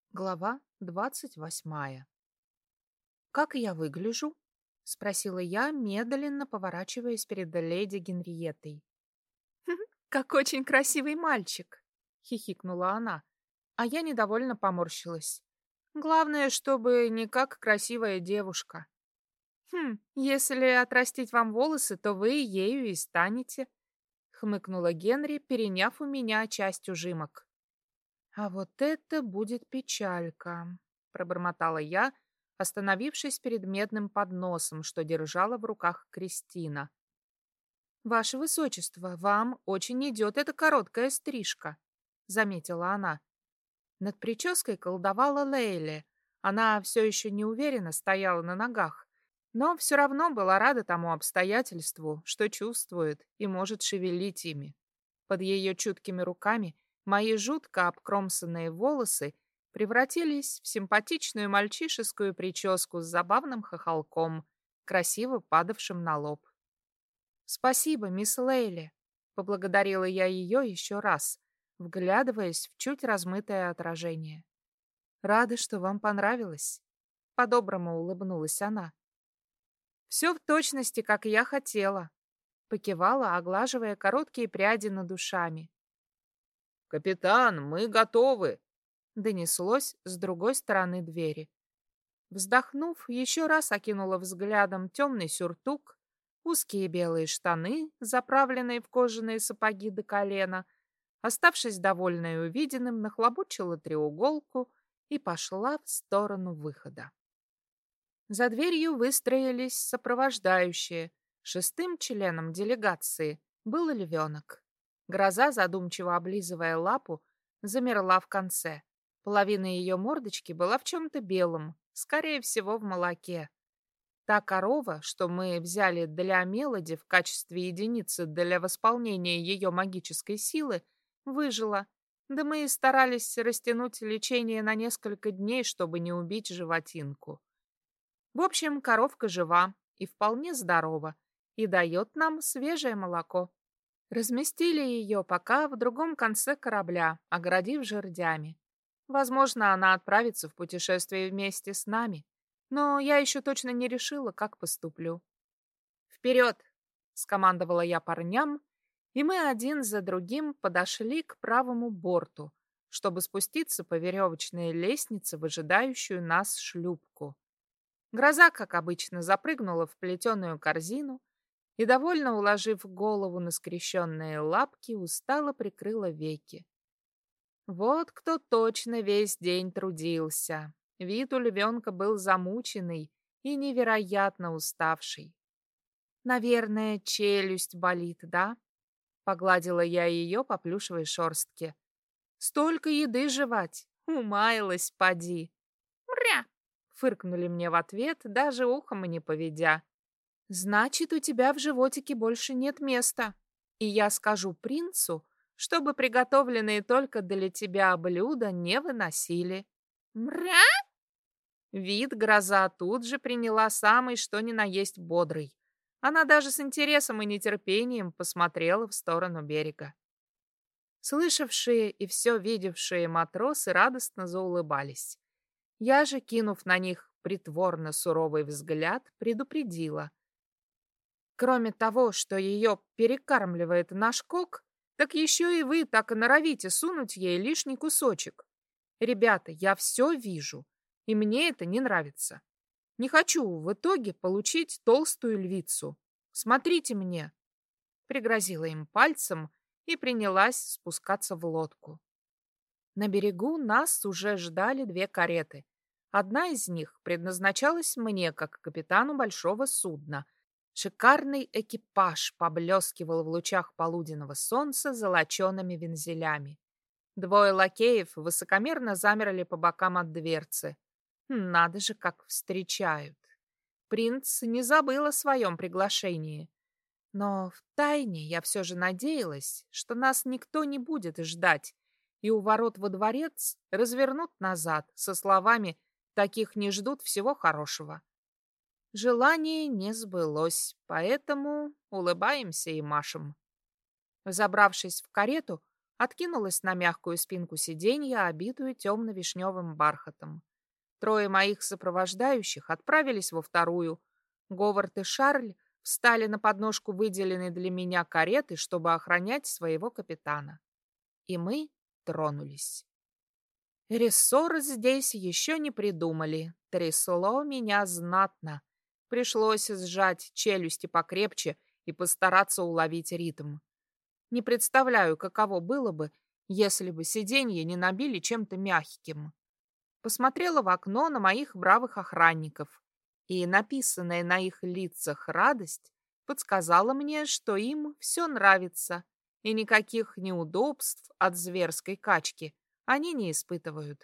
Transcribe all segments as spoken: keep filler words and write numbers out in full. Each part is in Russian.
Глава двадцать восьмая. «Как я выгляжу?» — спросила я, медленно поворачиваясь перед леди Генриеттой. «Как очень красивый мальчик!» — хихикнула она, а я недовольно поморщилась. «Главное, чтобы не как красивая девушка». «Хм, если отрастить вам волосы, то вы ею и станете», — хмыкнула Генри, переняв у меня часть ужимок. «А вот это будет печалька», — пробормотала я, остановившись перед медным подносом, что держала в руках Кристина. «Ваше Высочество, вам очень идет эта короткая стрижка», — заметила она. Над прической колдовала Лейли. Она все еще неуверенно стояла на ногах, но все равно была рада тому обстоятельству, что чувствует и может шевелить ими. Под ее чуткими руками мои жутко обкромсанные волосы превратились в симпатичную мальчишескую прическу с забавным хохолком, красиво падавшим на лоб. «Спасибо, мисс Лейли», — поблагодарила я ее еще раз, вглядываясь в чуть размытое отражение. «Рада, что вам понравилось», — по-доброму улыбнулась она. «Все в точности, как я хотела», — покивала, оглаживая короткие пряди над ушами. «Капитан, мы готовы!» — донеслось с другой стороны двери. Вздохнув, еще раз окинула взглядом темный сюртук, узкие белые штаны, заправленные в кожаные сапоги до колена, оставшись довольной увиденным, нахлобучила треуголку и пошла в сторону выхода. За дверью выстроились сопровождающие. Шестым членом делегации был львенок. Гроза, задумчиво облизывая лапу, замерла в конце. Половина ее мордочки была в чем-то белом, скорее всего, в молоке. Та корова, что мы взяли для Мелоди в качестве единицы для восполнения ее магической силы, выжила. Да мы и старались растянуть лечение на несколько дней, чтобы не убить животинку. В общем, коровка жива и вполне здорова, и дает нам свежее молоко. Разместили ее пока в другом конце корабля, огородив жердями. Возможно, она отправится в путешествие вместе с нами, но я еще точно не решила, как поступлю. «Вперед!» — скомандовала я парням, и мы один за другим подошли к правому борту, чтобы спуститься по веревочной лестнице в ожидающую нас шлюпку. Гроза, как обычно, запрыгнула в плетеную корзину и, довольно уложив голову на скрещенные лапки, устало прикрыла веки. Вот кто точно весь день трудился. Вид у львенка был замученный и невероятно уставший. «Наверное, челюсть болит, да?» — погладила я ее по плюшевой шерстке. «Столько еды жевать! Умаялась, поди!» «Мря!» — фыркнули мне в ответ, даже ухом не поведя. «Значит, у тебя в животике больше нет места, и я скажу принцу, чтобы приготовленные только для тебя блюда не выносили». «Мря!» Вид гроза тут же приняла самый что ни на есть бодрый. Она даже с интересом и нетерпением посмотрела в сторону берега. Слышавшие и все видевшие матросы радостно заулыбались. Я же, кинув на них притворно суровый взгляд, предупредила. Кроме того, что ее перекармливает наш кок, так еще и вы так и норовите сунуть ей лишний кусочек. Ребята, я все вижу, и мне это не нравится. Не хочу в итоге получить толстую львицу. Смотрите мне. Пригрозила им пальцем и принялась спускаться в лодку. На берегу нас уже ждали две кареты. Одна из них предназначалась мне, как капитану большого судна. Шикарный экипаж поблескивал в лучах полуденного солнца золочеными вензелями. Двое лакеев высокомерно замерли по бокам от дверцы. Надо же, как встречают. Принц не забыл о своем приглашении. Но втайне я все же надеялась, что нас никто не будет ждать, и у ворот во дворец развернут назад со словами «таких не ждут всего хорошего». Желание не сбылось, поэтому улыбаемся и машем. Забравшись в карету, откинулась на мягкую спинку сиденья, обитую темно-вишневым бархатом. Трое моих сопровождающих отправились во вторую. Говард и Шарль встали на подножку выделенной для меня кареты, чтобы охранять своего капитана. И мы тронулись. Рессор здесь еще не придумали. Трясло меня знатно. Пришлось сжать челюсти покрепче и постараться уловить ритм. Не представляю, каково было бы, если бы сиденье не набили чем-то мягким. Посмотрела в окно на моих бравых охранников, и написанная на их лицах радость подсказала мне, что им все нравится, и никаких неудобств от зверской качки они не испытывают.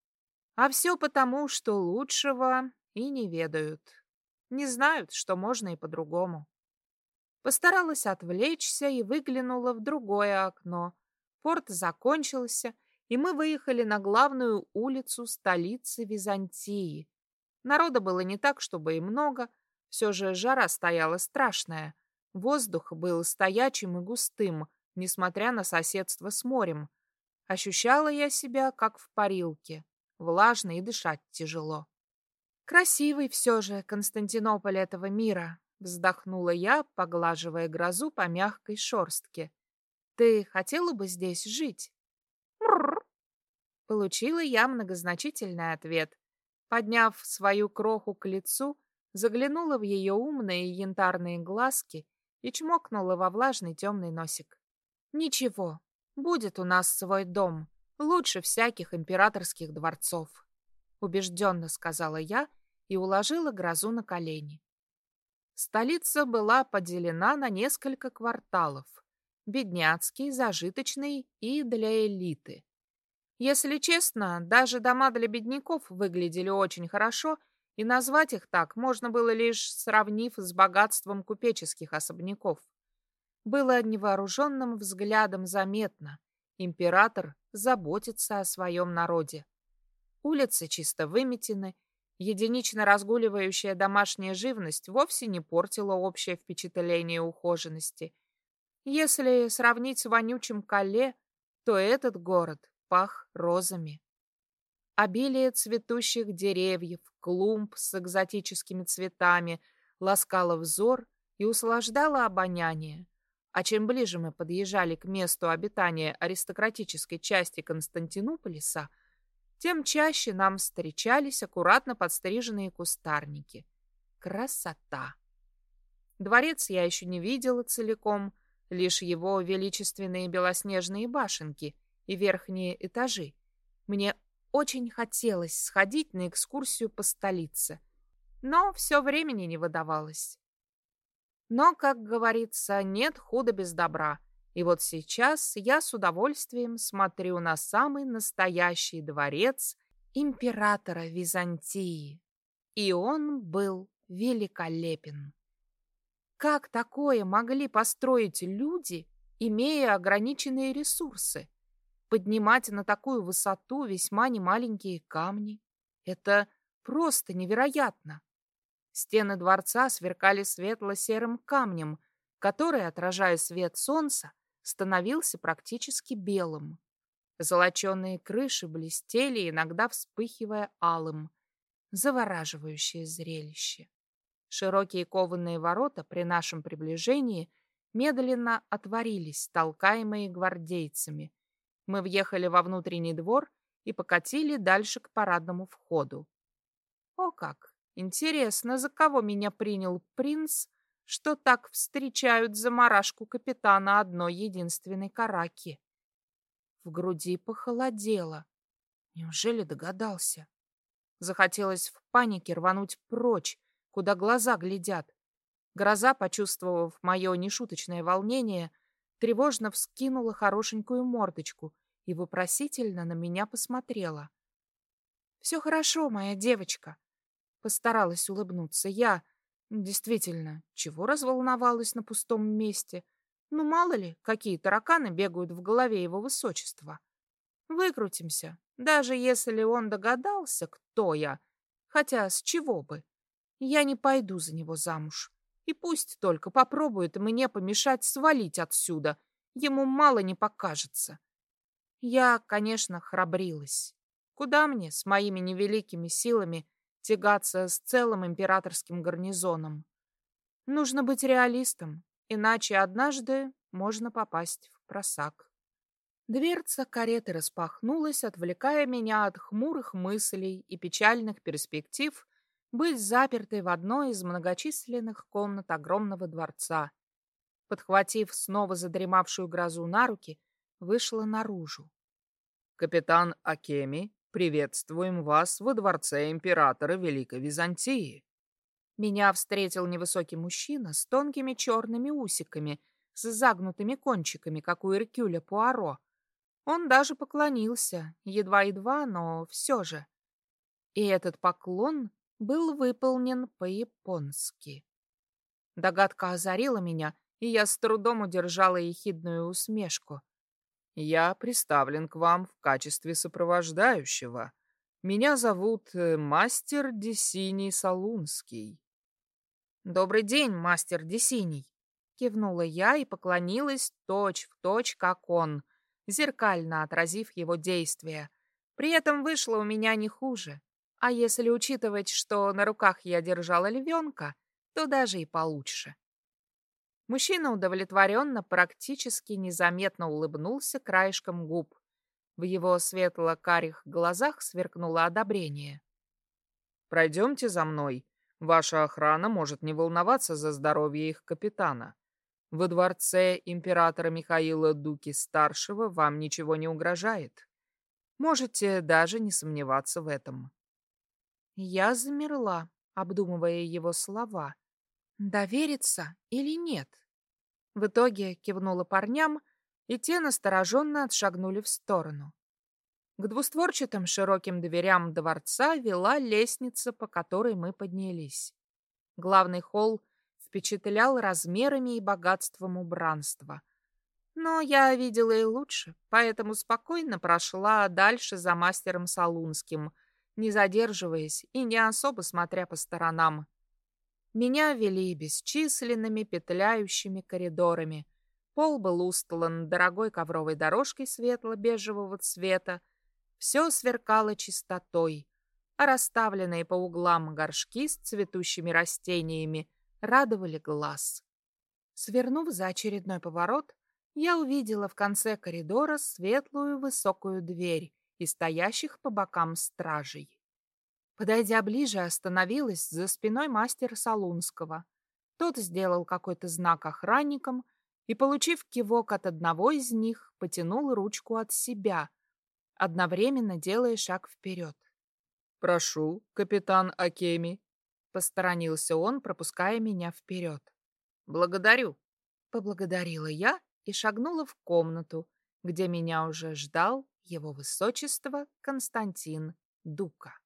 А все потому, что лучшего и не ведают. Не знают, что можно и по-другому. Постаралась отвлечься и выглянула в другое окно. Порт закончился, и мы выехали на главную улицу столицы Византии. Народа было не так, чтобы и много, все же жара стояла страшная. Воздух был стоячим и густым, несмотря на соседство с морем. Ощущала я себя, как в парилке, влажно и дышать тяжело. Красивый все же Константинополь этого мира, вздохнула я, поглаживая грозу по мягкой шерстке. Ты хотела бы здесь жить? Мрррр. Получила я многозначительный ответ. Подняв свою кроху к лицу, заглянула в ее умные янтарные глазки и чмокнула во влажный темный носик. Ничего, будет у нас свой дом, лучше всяких императорских дворцов, убежденно сказала я и уложила грозу на колени. Столица была поделена на несколько кварталов. Бедняцкий, зажиточный и для элиты. Если честно, даже дома для бедняков выглядели очень хорошо, и назвать их так можно было лишь сравнив с богатством купеческих особняков. Было невооруженным взглядом заметно. Император заботится о своем народе. Улицы чисто выметены, единично разгуливающая домашняя живность вовсе не портила общее впечатление ухоженности. Если сравнить с вонючим Калле, то этот город пах розами. Обилие цветущих деревьев, клумб с экзотическими цветами ласкало взор и услаждало обоняние. А чем ближе мы подъезжали к месту обитания аристократической части Константинополиса, тем чаще нам встречались аккуратно подстриженные кустарники. Красота! Дворец я еще не видела целиком, лишь его величественные белоснежные башенки и верхние этажи. Мне очень хотелось сходить на экскурсию по столице, но все времени не выдавалось. Но, как говорится, нет худа без добра. И вот сейчас я с удовольствием смотрю на самый настоящий дворец императора Византии. И он был великолепен. Как такое могли построить люди, имея ограниченные ресурсы? Поднимать на такую высоту весьма немаленькие камни — это просто невероятно. Стены дворца сверкали светло-серым камнем, который, отражая свет солнца, становился практически белым. Золоченые крыши блестели, иногда вспыхивая алым. Завораживающее зрелище. Широкие кованые ворота при нашем приближении медленно отворились, толкаемые гвардейцами. Мы въехали во внутренний двор и покатили дальше к парадному входу. О как! Интересно, за кого меня принял принц, что так встречают заморашку капитана одной единственной караки. В груди похолодело. Неужели догадался? Захотелось в панике рвануть прочь, куда глаза глядят. Гроза, почувствовав мое нешуточное волнение, тревожно вскинула хорошенькую мордочку и вопросительно на меня посмотрела. «Все хорошо, моя девочка», — постаралась улыбнуться я. Действительно, чего разволновалась на пустом месте? Ну, мало ли, какие тараканы бегают в голове его высочества. Выкрутимся, даже если он догадался, кто я. Хотя с чего бы? Я не пойду за него замуж. И пусть только попробует мне помешать свалить отсюда. Ему мало не покажется. Я, конечно, храбрилась. Куда мне с моими невеликими силами тягаться с целым императорским гарнизоном? Нужно быть реалистом, иначе однажды можно попасть в просак. Дверца кареты распахнулась, отвлекая меня от хмурых мыслей и печальных перспектив быть запертой в одной из многочисленных комнат огромного дворца. Подхватив снова задремавшую грозу на руки, вышла наружу. «Капитан Акеми, приветствуем вас во дворце императора Великой Византии». Меня встретил невысокий мужчина с тонкими черными усиками, с загнутыми кончиками, как у Эркюля Пуаро. Он даже поклонился, едва-едва, но все же. И этот поклон был выполнен по-японски. Догадка озарила меня, и я с трудом удержала ехидную усмешку. «Я приставлен к вам в качестве сопровождающего. Меня зовут э, мастер Десиний Солунский». «Добрый день, мастер Десиний!» Кивнула я и поклонилась точь в точь, как он, зеркально отразив его действия. При этом вышло у меня не хуже. А если учитывать, что на руках я держала львенка, то даже и получше. Мужчина удовлетворенно, практически незаметно улыбнулся краешком губ. В его светло-карих глазах сверкнуло одобрение. «Пройдемте за мной. Ваша охрана может не волноваться за здоровье их капитана. Во дворце императора Михаила Дуки-старшего вам ничего не угрожает. Можете даже не сомневаться в этом». Я замерла, обдумывая его слова. Довериться или нет? В итоге кивнула парням, и те настороженно отшагнули в сторону. К двустворчатым широким дверям дворца вела лестница, по которой мы поднялись. Главный холл впечатлял размерами и богатством убранства. Но я видела и лучше, поэтому спокойно прошла дальше за мастером Солунским, не задерживаясь и не особо смотря по сторонам. Меня вели бесчисленными петляющими коридорами. Пол был устлан дорогой ковровой дорожкой светло-бежевого цвета. Все сверкало чистотой, а расставленные по углам горшки с цветущими растениями радовали глаз. Свернув за очередной поворот, я увидела в конце коридора светлую высокую дверь и стоящих по бокам стражей. Подойдя ближе, остановилась за спиной мастера Солунского. Тот сделал какой-то знак охранникам и, получив кивок от одного из них, потянул ручку от себя, одновременно делая шаг вперед. «Прошу, капитан Акеми». Посторонился он, пропуская меня вперед. «Благодарю», — поблагодарила я и шагнула в комнату, где меня уже ждал его высочество Константин Дука.